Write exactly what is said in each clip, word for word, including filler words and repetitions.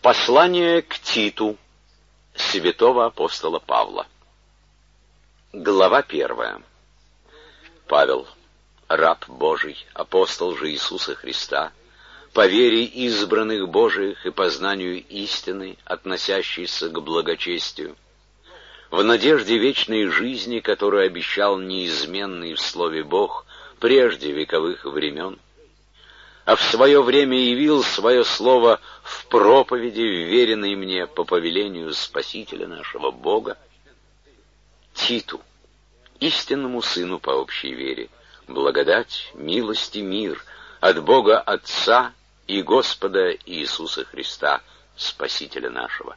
Послание к Титу святого апостола Павла. Глава первая. Павел, раб Божий, апостол же Иисуса Христа, по вере избранных Божиих и познанию истины, относящейся к благочестию, в надежде вечной жизни, которую обещал неизменный в Слове Бог прежде вековых времен, а в свое время явил свое слово в проповеди, вверенной мне по повелению Спасителя нашего Бога, Титу, истинному сыну по общей вере, благодать, милость и мир от Бога Отца и Господа Иисуса Христа, Спасителя нашего.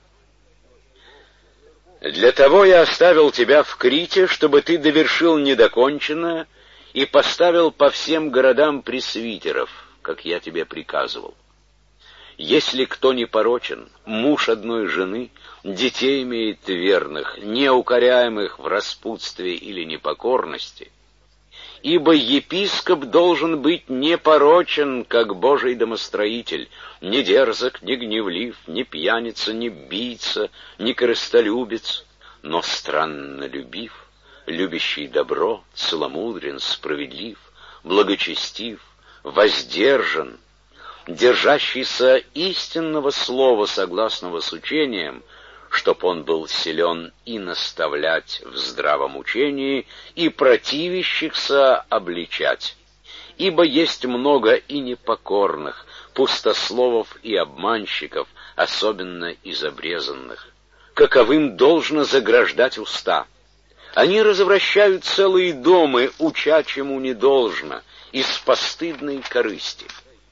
Для того я оставил тебя в Крите, чтобы ты довершил недоконченное и поставил по всем городам пресвитеров, как я тебе приказывал. Если кто непорочен, муж одной жены, детей имеет верных, неукоряемых в распутстве или непокорности, ибо епископ должен быть непорочен, как Божий домостроитель, не дерзок, не гневлив, не пьяница, не бийца, не корыстолюбец, но страннолюбив, любящий добро, целомудрен, справедлив, благочестив, воздержан, держащийся истинного слова, согласного с учением, чтоб он был силен и наставлять в здравом учении, и противящихся обличать. Ибо есть много и непокорных, пустословов и обманщиков, особенно из обрезанных, каковым должно заграждать уста. Они развращают целые дома, уча чему не должно, из постыдной корысти.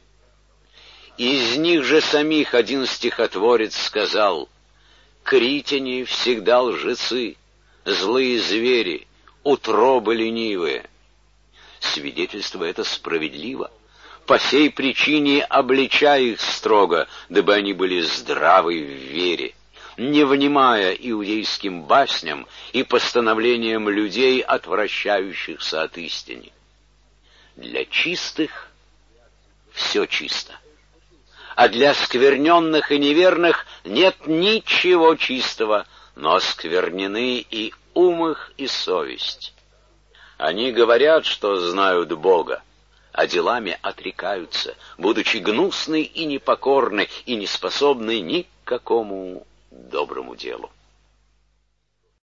Из них же самих один стихотворец сказал: «Критяне всегда лжецы, злые звери, утробы ленивые». Свидетельство это справедливо. По сей причине обличай их строго, дабы они были здравы в вере, не внимая иудейским басням и постановлениям людей, отвращающихся от истины. Для чистых все чисто, а для оскверненных и неверных нет ничего чистого, но осквернены и ум их, и совесть. Они говорят, что знают Бога, а делами отрекаются, будучи гнусны и непокорны, и неспособны ни к какому доброму делу.